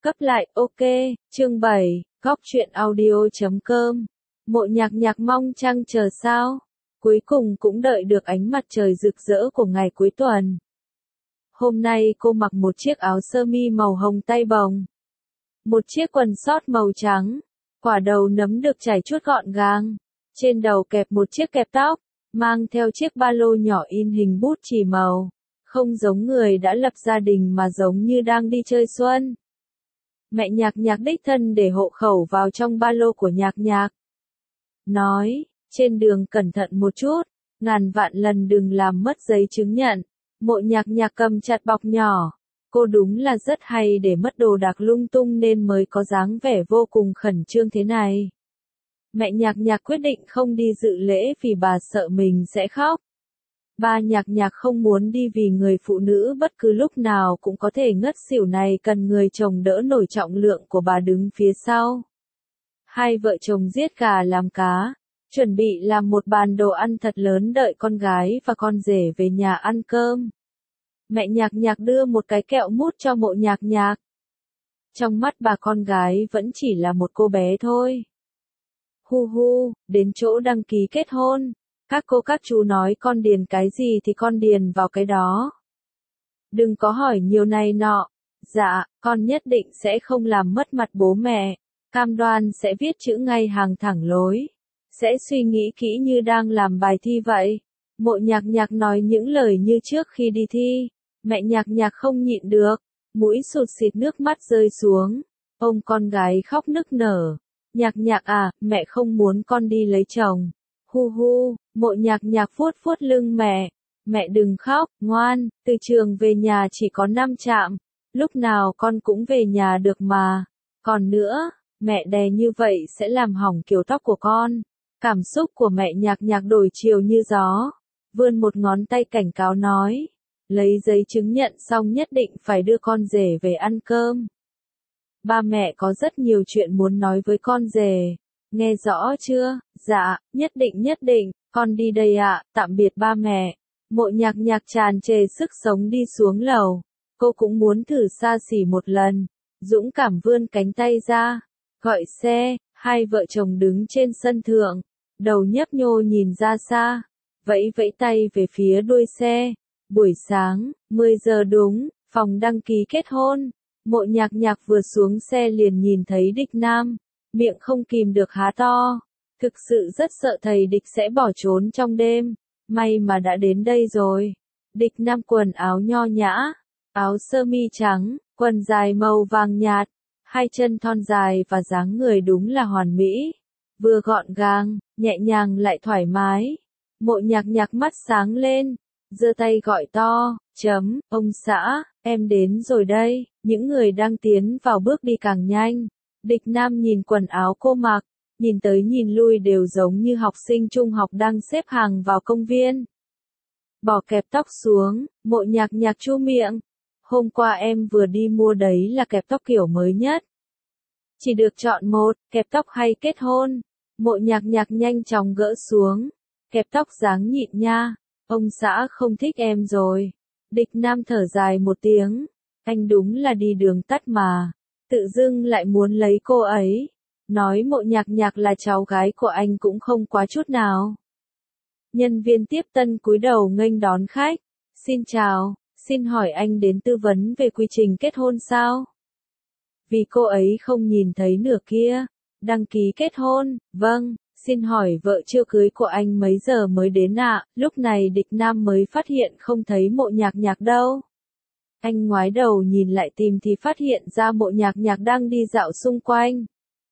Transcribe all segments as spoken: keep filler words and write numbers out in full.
Cấp lại, ok, chương bảy, góc truyện audio.com. Mộ Nhạc Nhạc mong trăng chờ sao. Cuối cùng cũng đợi được ánh mặt trời rực rỡ của ngày cuối tuần. Hôm nay cô mặc một chiếc áo sơ mi màu hồng tay bồng. Một chiếc quần sót màu trắng. Quả đầu nấm được chải chuốt gọn gàng. Trên đầu kẹp một chiếc kẹp tóc. Mang theo chiếc ba lô nhỏ in hình bút chì màu. Không giống người đã lập gia đình mà giống như đang đi chơi xuân. Mẹ Nhạc Nhạc đích thân để hộ khẩu vào trong ba lô của Nhạc Nhạc. Nói, trên đường cẩn thận một chút, ngàn vạn lần đừng làm mất giấy chứng nhận. Mộ Nhạc Nhạc cầm chặt bọc nhỏ. Cô đúng là rất hay để mất đồ đạc lung tung nên mới có dáng vẻ vô cùng khẩn trương thế này. Mẹ Nhạc Nhạc quyết định không đi dự lễ vì bà sợ mình sẽ khóc. Ba Nhạc Nhạc không muốn đi vì người phụ nữ bất cứ lúc nào cũng có thể ngất xỉu này cần người chồng đỡ nổi trọng lượng của bà đứng phía sau. Hai vợ chồng giết gà làm cá, chuẩn bị làm một bàn đồ ăn thật lớn đợi con gái và con rể về nhà ăn cơm. Mẹ Nhạc Nhạc đưa một cái kẹo mút cho Mộ Nhạc Nhạc. Trong mắt bà con gái vẫn chỉ là một cô bé thôi. Hu hu, đến chỗ đăng ký kết hôn. Các cô các chú nói con điền cái gì thì con điền vào cái đó. Đừng có hỏi nhiều này nọ. Dạ, con nhất định sẽ không làm mất mặt bố mẹ. Cam đoan sẽ viết chữ ngay hàng thẳng lối. Sẽ suy nghĩ kỹ như đang làm bài thi vậy. Mộ Nhạc Nhạc nói những lời như trước khi đi thi. Mẹ Nhạc Nhạc không nhịn được. Mũi sụt xịt nước mắt rơi xuống. Ôm con gái khóc nức nở. Nhạc Nhạc à, mẹ không muốn con đi lấy chồng. Hu hu, Mộ Nhạc Nhạc vuốt vuốt lưng mẹ. Mẹ đừng khóc, ngoan, từ trường về nhà chỉ có năm trạm. Lúc nào con cũng về nhà được mà. Còn nữa, mẹ đè như vậy sẽ làm hỏng kiểu tóc của con. Cảm xúc của mẹ Nhạc Nhạc đổi chiều như gió. Vươn một ngón tay cảnh cáo nói. Lấy giấy chứng nhận xong nhất định phải đưa con rể về ăn cơm. Ba mẹ có rất nhiều chuyện muốn nói với con rể. Nghe rõ chưa? Dạ, nhất định nhất định, con đi đây ạ, tạm biệt ba mẹ. Mộ Nhạc Nhạc tràn trề sức sống đi xuống lầu. Cô cũng muốn thử xa xỉ một lần. Dũng cảm vươn cánh tay ra. Gọi xe, hai vợ chồng đứng trên sân thượng. Đầu nhấp nhô nhìn ra xa. Vẫy vẫy tay về phía đuôi xe. Buổi sáng, mười giờ đúng, phòng đăng ký kết hôn. Mộ Nhạc Nhạc vừa xuống xe liền nhìn thấy Địch Nam. Miệng không kìm được há to. Thực sự rất sợ thầy Địch sẽ bỏ trốn trong đêm. May mà đã đến đây rồi. Địch Nam quần áo nho nhã. Áo sơ mi trắng, quần dài màu vàng nhạt. Hai chân thon dài và dáng người đúng là hoàn mỹ. Vừa gọn gàng, nhẹ nhàng lại thoải mái. Mộ Nhạc Nhạc mắt sáng lên. Giơ tay gọi to, chấm, ông xã, em đến rồi đây. Những người đang tiến vào bước đi càng nhanh. Địch Nam nhìn quần áo cô mặc, nhìn tới nhìn lui đều giống như học sinh trung học đang xếp hàng vào công viên. Bỏ kẹp tóc xuống, Mộ Nhạc Nhạc chu miệng. Hôm qua em vừa đi mua đấy là kẹp tóc kiểu mới nhất. Chỉ được chọn một, kẹp tóc hay kết hôn. Mộ Nhạc Nhạc nhanh chóng gỡ xuống. Kẹp tóc dáng nhịn nha. Ông xã không thích em rồi. Địch Nam thở dài một tiếng. Anh đúng là đi đường tắt mà. Tự dưng lại muốn lấy cô ấy. Nói Mộ Nhạc Nhạc là cháu gái của anh cũng không quá chút nào. Nhân viên tiếp tân cúi đầu nghênh đón khách. Xin chào, xin hỏi anh đến tư vấn về quy trình kết hôn sao? Vì cô ấy không nhìn thấy nửa kia. Đăng ký kết hôn, vâng. Xin hỏi vợ chưa cưới của anh mấy giờ mới đến ạ? À? Lúc này Địch Nam mới phát hiện không thấy Mộ Nhạc Nhạc đâu. Anh ngoái đầu nhìn lại tìm thì phát hiện ra Mộ Nhạc Nhạc đang đi dạo xung quanh.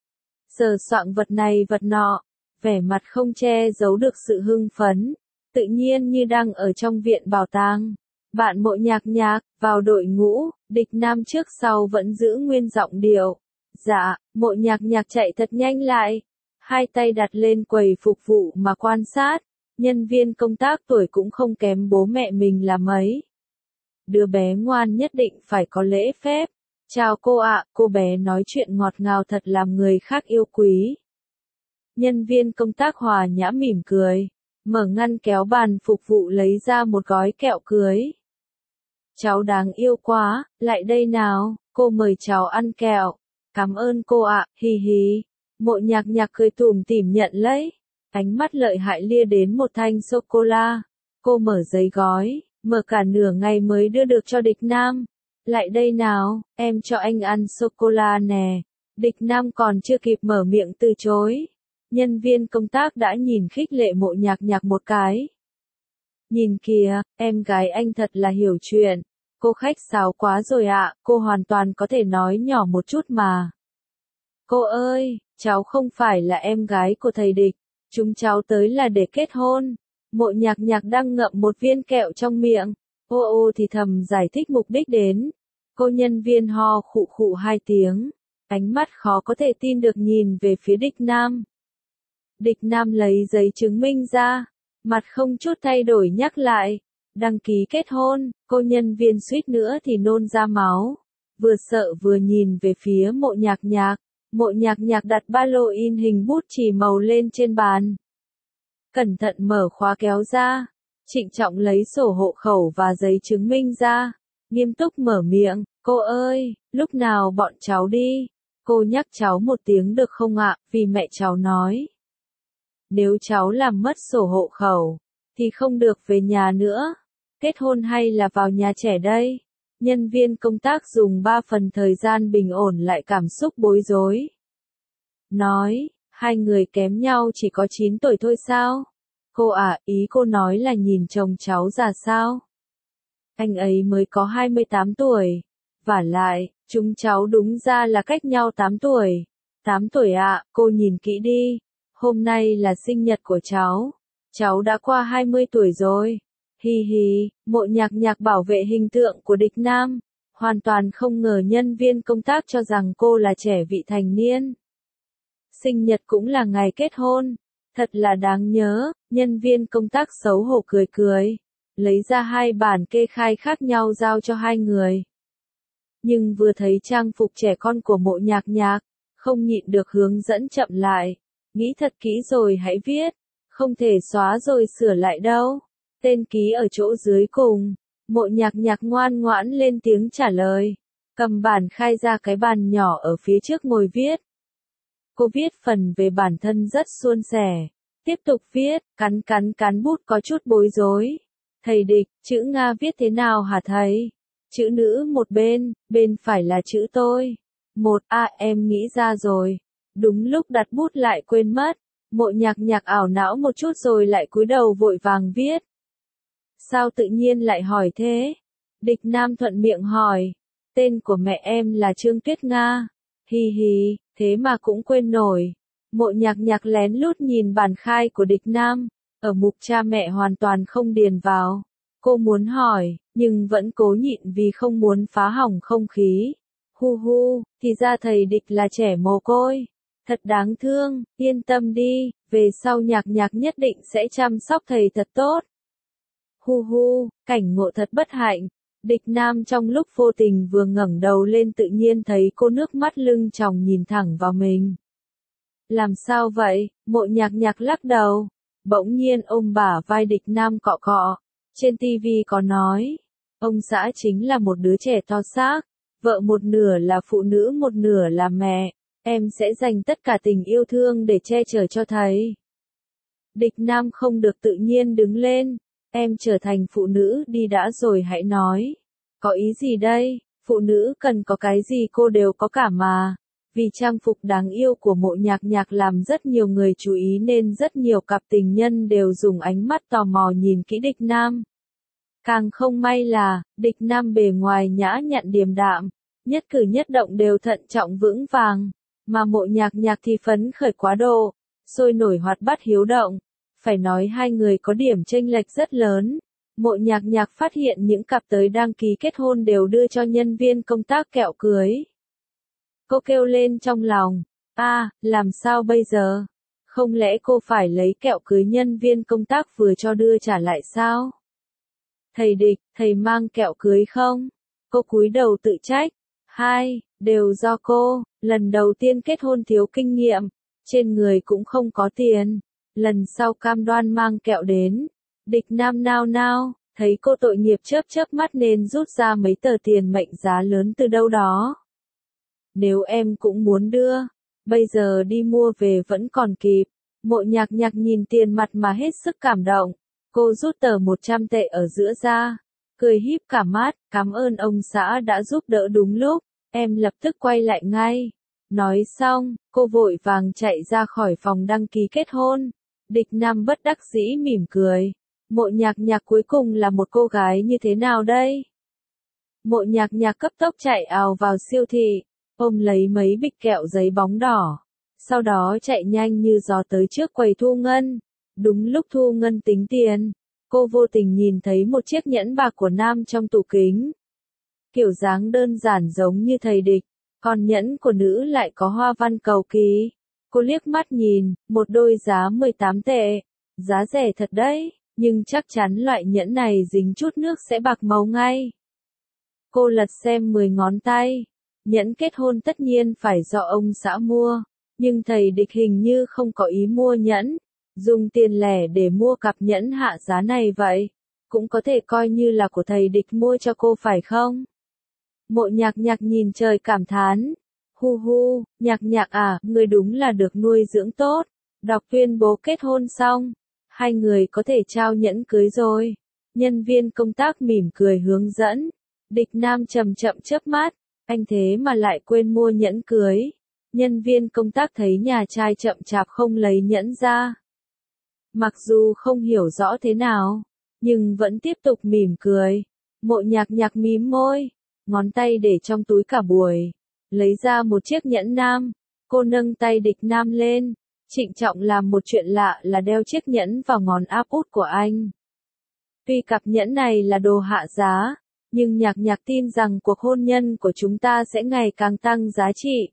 Sờ soạng vật này vật nọ, vẻ mặt không che giấu được sự hưng phấn, tự nhiên như đang ở trong viện bảo tàng. Bạn Mộ Nhạc Nhạc, vào đội ngũ, Địch Nam trước sau vẫn giữ nguyên giọng điệu. Dạ, Mộ Nhạc Nhạc chạy thật nhanh lại. Hai tay đặt lên quầy phục vụ mà quan sát, nhân viên công tác tuổi cũng không kém bố mẹ mình là mấy. Đứa bé ngoan nhất định phải có lễ phép. Chào cô ạ, cô bé nói chuyện ngọt ngào thật làm người khác yêu quý. Nhân viên công tác hòa nhã mỉm cười, mở ngăn kéo bàn phục vụ lấy ra một gói kẹo cưới. Cháu đáng yêu quá, lại đây nào, cô mời cháu ăn kẹo. Cảm ơn cô ạ, hì hì. Mộ nhạc nhạc cười tủm tỉm nhận lấy. Ánh mắt lợi hại lia đến một thanh sô-cô-la. Cô mở giấy gói, mở cả nửa ngày mới đưa được cho Địch Nam. Lại đây nào, em cho anh ăn sô-cô-la nè. Địch Nam còn chưa kịp mở miệng từ chối. Nhân viên công tác đã nhìn khích lệ mộ nhạc nhạc một cái. Nhìn kìa, em gái anh thật là hiểu chuyện. Cô khách sáo quá rồi ạ, cô hoàn toàn có thể nói nhỏ một chút mà. Cô ơi, cháu không phải là em gái của thầy Địch. Chúng cháu tới là để kết hôn. Mộ nhạc nhạc đang ngậm một viên kẹo trong miệng. Ô ô thì thầm giải thích mục đích đến. Cô nhân viên ho khụ khụ hai tiếng. Ánh mắt khó có thể tin được nhìn về phía Địch Nam. Địch Nam lấy giấy chứng minh ra. Mặt không chút thay đổi nhắc lại. Đăng ký kết hôn, cô nhân viên suýt nữa thì nôn ra máu. Vừa sợ vừa nhìn về phía mộ nhạc nhạc. Mộ nhạc nhạc đặt ba lô in hình bút chì màu lên trên bàn. Cẩn thận mở khóa kéo ra. Trịnh trọng lấy sổ hộ khẩu và giấy chứng minh ra. Nghiêm túc mở miệng, cô ơi, lúc nào bọn cháu đi? Cô nhắc cháu một tiếng được không ạ, vì mẹ cháu nói. Nếu cháu làm mất sổ hộ khẩu, thì không được về nhà nữa. Kết hôn hay là vào nhà trẻ đây? Nhân viên công tác dùng ba phần thời gian bình ổn lại cảm xúc bối rối. Nói, hai người kém nhau chỉ có chín tuổi thôi sao? Cô à, ý cô nói là nhìn chồng cháu già sao? Anh ấy mới có hai mươi tám tuổi. Vả lại, chúng cháu đúng ra là cách nhau tám tuổi. tám tuổi ạ, cô nhìn kỹ đi. Hôm nay là sinh nhật của cháu. Cháu đã qua hai mươi tuổi rồi. Hi hi, mộ nhạc nhạc bảo vệ hình tượng của Địch Nam. Hoàn toàn không ngờ nhân viên công tác cho rằng cô là trẻ vị thành niên. Sinh nhật cũng là ngày kết hôn. Thật là đáng nhớ, nhân viên công tác xấu hổ cười cười. Lấy ra hai bản kê khai khác nhau giao cho hai người. Nhưng vừa thấy trang phục trẻ con của mộ nhạc nhạc, không nhịn được hướng dẫn chậm lại. Nghĩ thật kỹ rồi hãy viết. Không thể xóa rồi sửa lại đâu. Tên ký ở chỗ dưới cùng. Mộ nhạc nhạc ngoan ngoãn lên tiếng trả lời. Cầm bản khai ra cái bàn nhỏ ở phía trước ngồi viết. Cô viết phần về bản thân rất suôn sẻ. Tiếp tục viết, cắn cắn cắn bút có chút bối rối. Thầy Địch, chữ Nga viết thế nào hả thầy? Chữ nữ một bên, bên phải là chữ tôi. Một, à em nghĩ ra rồi. Đúng lúc đặt bút lại quên mất. Mộ nhạc nhạc ảo não một chút rồi lại cúi đầu vội vàng viết. Sao tự nhiên lại hỏi thế? Địch Nam thuận miệng hỏi. Tên của mẹ em là Trương Tuyết Nga. Hi hi, thế mà cũng quên nổi. Mộ nhạc nhạc lén lút nhìn bản khai của Địch Nam. Ở mục cha mẹ hoàn toàn không điền vào. Cô muốn hỏi, nhưng vẫn cố nhịn vì không muốn phá hỏng không khí. Hu hu, thì ra thầy Địch là trẻ mồ côi. Thật đáng thương, yên tâm đi, về sau nhạc nhạc nhất định sẽ chăm sóc thầy thật tốt. Hu hu, cảnh ngộ thật bất hạnh. Địch Nam trong lúc vô tình vừa ngẩng đầu lên tự nhiên thấy cô nước mắt lưng tròng nhìn thẳng vào mình. Làm sao vậy? Mộ nhạc nhạc lắc đầu. Bỗng nhiên ôm bả vai Địch Nam cọ cọ. Trên tivi có nói. Ông xã chính là một đứa trẻ to xác. Vợ một nửa là phụ nữ một nửa là mẹ. Em sẽ dành tất cả tình yêu thương để che chở cho thầy. Địch Nam không được tự nhiên đứng lên. Em trở thành phụ nữ đi đã rồi hãy nói. Có ý gì đây? Phụ nữ cần có cái gì cô đều có cả mà. Vì trang phục đáng yêu của mộ nhạc nhạc làm rất nhiều người chú ý nên rất nhiều cặp tình nhân đều dùng ánh mắt tò mò nhìn kỹ Địch Nam. Càng không may là, Địch Nam bề ngoài nhã nhặn điềm đạm, nhất cử nhất động đều thận trọng vững vàng, mà mộ nhạc nhạc thì phấn khởi quá độ, sôi nổi hoạt bát hiếu động. Phải nói hai người có điểm chênh lệch rất lớn. Mộ nhạc nhạc phát hiện những cặp tới đăng ký kết hôn đều đưa cho nhân viên công tác kẹo cưới. Cô kêu lên trong lòng, a, làm sao bây giờ? Không lẽ cô phải lấy kẹo cưới nhân viên công tác vừa cho đưa trả lại sao? Thầy Địch, thầy mang kẹo cưới không? Cô cúi đầu tự trách. Hai, đều do cô, lần đầu tiên kết hôn thiếu kinh nghiệm, trên người cũng không có tiền. Lần sau cam đoan mang kẹo đến. Địch Nam nao nao, thấy cô tội nghiệp chớp chớp mắt nên rút ra mấy tờ tiền mệnh giá lớn từ đâu đó. nếu em cũng muốn đưa, bây giờ đi mua về vẫn còn kịp. Mộ nhạc nhạc nhìn tiền mặt mà hết sức cảm động. Cô rút tờ một trăm tệ ở giữa ra, cười híp cả mắt, cảm ơn ông xã đã giúp đỡ đúng lúc, em lập tức quay lại ngay. Nói xong, cô vội vàng chạy ra khỏi phòng đăng ký kết hôn. Địch Nam bất đắc dĩ mỉm cười. Mộ nhạc nhạc cuối cùng là một cô gái như thế nào đây? Mộ nhạc nhạc cấp tốc chạy ào vào siêu thị, ôm lấy mấy bịch kẹo giấy bóng đỏ. Sau đó chạy nhanh như gió tới trước quầy thu ngân. Đúng lúc thu ngân tính tiền, cô vô tình nhìn thấy một chiếc nhẫn bạc của nam trong tủ kính. Kiểu dáng đơn giản giống như thầy Địch, còn nhẫn của nữ lại có hoa văn cầu kỳ. Cô liếc mắt nhìn, một đôi giá mười tám tệ. Giá rẻ thật đấy, nhưng chắc chắn loại nhẫn này dính chút nước sẽ bạc màu ngay. Cô lật xem mười ngón tay. Nhẫn kết hôn tất nhiên phải do ông xã mua, nhưng thầy Địch hình như không có ý mua nhẫn. Dùng tiền lẻ để mua cặp nhẫn hạ giá này vậy, cũng có thể coi như là của thầy Địch mua cho cô phải không? Mộ nhạc nhạc nhìn trời cảm thán. Hu hu, nhạc nhạc à, người đúng là được nuôi dưỡng tốt. Đọc tuyên bố kết hôn xong, hai người có thể trao nhẫn cưới rồi. Nhân viên công tác mỉm cười hướng dẫn. Địch Nam chậm chậm chớp mắt, anh thế mà lại quên mua nhẫn cưới. Nhân viên công tác thấy nhà trai chậm chạp không lấy nhẫn ra. Mặc dù không hiểu rõ thế nào, nhưng vẫn tiếp tục mỉm cười. Mộ nhạc nhạc mím môi, ngón tay để trong túi cả buổi. Lấy ra một chiếc nhẫn nam, cô nâng tay Địch Nam lên, trịnh trọng làm một chuyện lạ là đeo chiếc nhẫn vào ngón áp út của anh. Tuy cặp nhẫn này là đồ hạ giá, nhưng nhạc nhạc tin rằng cuộc hôn nhân của chúng ta sẽ ngày càng tăng giá trị.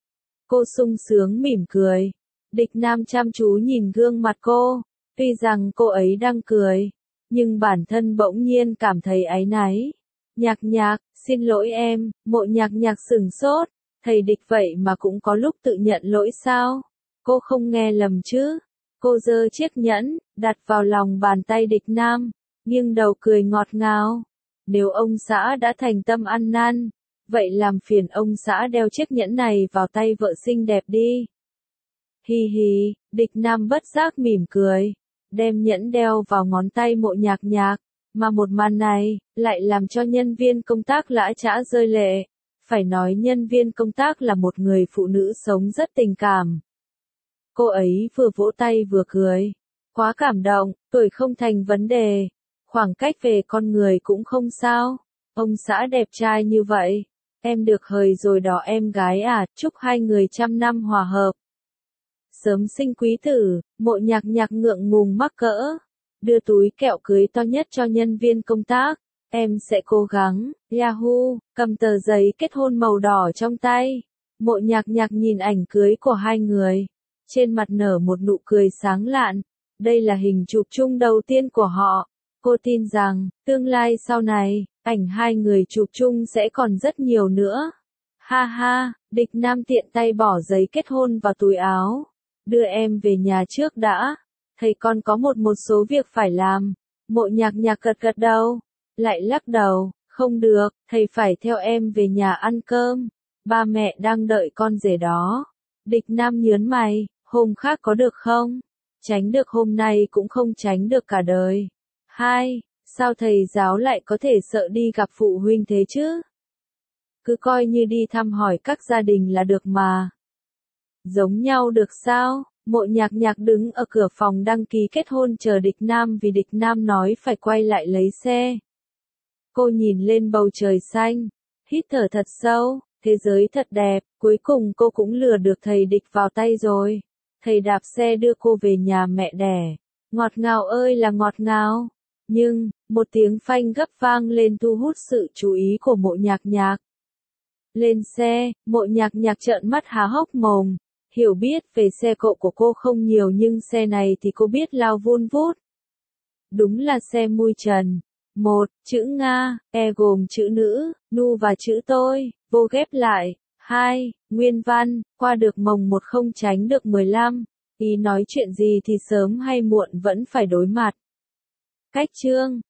Cô sung sướng mỉm cười. Địch Nam chăm chú nhìn gương mặt cô, tuy rằng cô ấy đang cười, nhưng bản thân bỗng nhiên cảm thấy áy náy. Nhạc nhạc, xin lỗi em, mộ nhạc nhạc sửng sốt, thầy Địch vậy mà cũng có lúc tự nhận lỗi sao? Cô không nghe lầm chứ? Cô giơ chiếc nhẫn, đặt vào lòng bàn tay Địch Nam, nghiêng đầu cười ngọt ngào. Nếu ông xã đã thành tâm ăn năn, vậy làm phiền ông xã đeo chiếc nhẫn này vào tay vợ xinh đẹp đi. Hi hi, Địch Nam bất giác mỉm cười, đem nhẫn đeo vào ngón tay mộ nhạc nhạc, mà một màn này, lại làm cho nhân viên công tác lã chã rơi lệ. Phải nói nhân viên công tác là một người phụ nữ sống rất tình cảm. Cô ấy vừa vỗ tay vừa cười. Quá cảm động, tuổi không thành vấn đề. Khoảng cách về con người cũng không sao. Ông xã đẹp trai như vậy. Em được hời rồi đó em gái à, chúc hai người trăm năm hòa hợp. Sớm sinh quý tử, mộ nhạc nhạc ngượng ngùng mắc cỡ. Đưa túi kẹo cưới to nhất cho nhân viên công tác. Em sẽ cố gắng. Yahoo, cầm tờ giấy kết hôn màu đỏ trong tay. Mộ nhạc nhạc nhìn ảnh cưới của hai người. Trên mặt nở một nụ cười sáng lạn. Đây là hình chụp chung đầu tiên của họ. Cô tin rằng, tương lai sau này, ảnh hai người chụp chung sẽ còn rất nhiều nữa. Ha ha, Địch Nam tiện tay bỏ giấy kết hôn vào túi áo. Đưa em về nhà trước đã. Thầy con có một một số việc phải làm. Mộ nhạc nhạc gật gật đầu. Lại lắc đầu, không được, thầy phải theo em về nhà ăn cơm. Ba mẹ đang đợi con rể đó. Địch Nam nhớn mày, hôm khác có được không? Tránh được hôm nay cũng không tránh được cả đời. Hai, sao thầy giáo lại có thể sợ đi gặp phụ huynh thế chứ? Cứ coi như đi thăm hỏi các gia đình là được mà. Giống nhau được sao? Mộ nhạc nhạc đứng ở cửa phòng đăng ký kết hôn chờ Địch Nam vì Địch Nam nói phải quay lại lấy xe. Cô nhìn lên bầu trời xanh, hít thở thật sâu, thế giới thật đẹp, cuối cùng cô cũng lừa được thầy Địch vào tay rồi. Thầy đạp xe đưa cô về nhà mẹ đẻ. Ngọt ngào ơi là ngọt ngào. Nhưng, một tiếng phanh gấp vang lên thu hút sự chú ý của mộ nhạc nhạc. Lên xe, mộ nhạc nhạc trợn mắt há hốc mồm. Hiểu biết về xe cộ của cô không nhiều nhưng xe này thì cô biết lao vun vút. Đúng là xe mui trần. Một, chữ Nga, E gồm chữ nữ, Nu và chữ tôi, vô ghép lại. Hai, nguyên văn, qua được mồng một không tránh được mười lăm. Ý nói chuyện gì thì sớm hay muộn vẫn phải đối mặt. Cách chương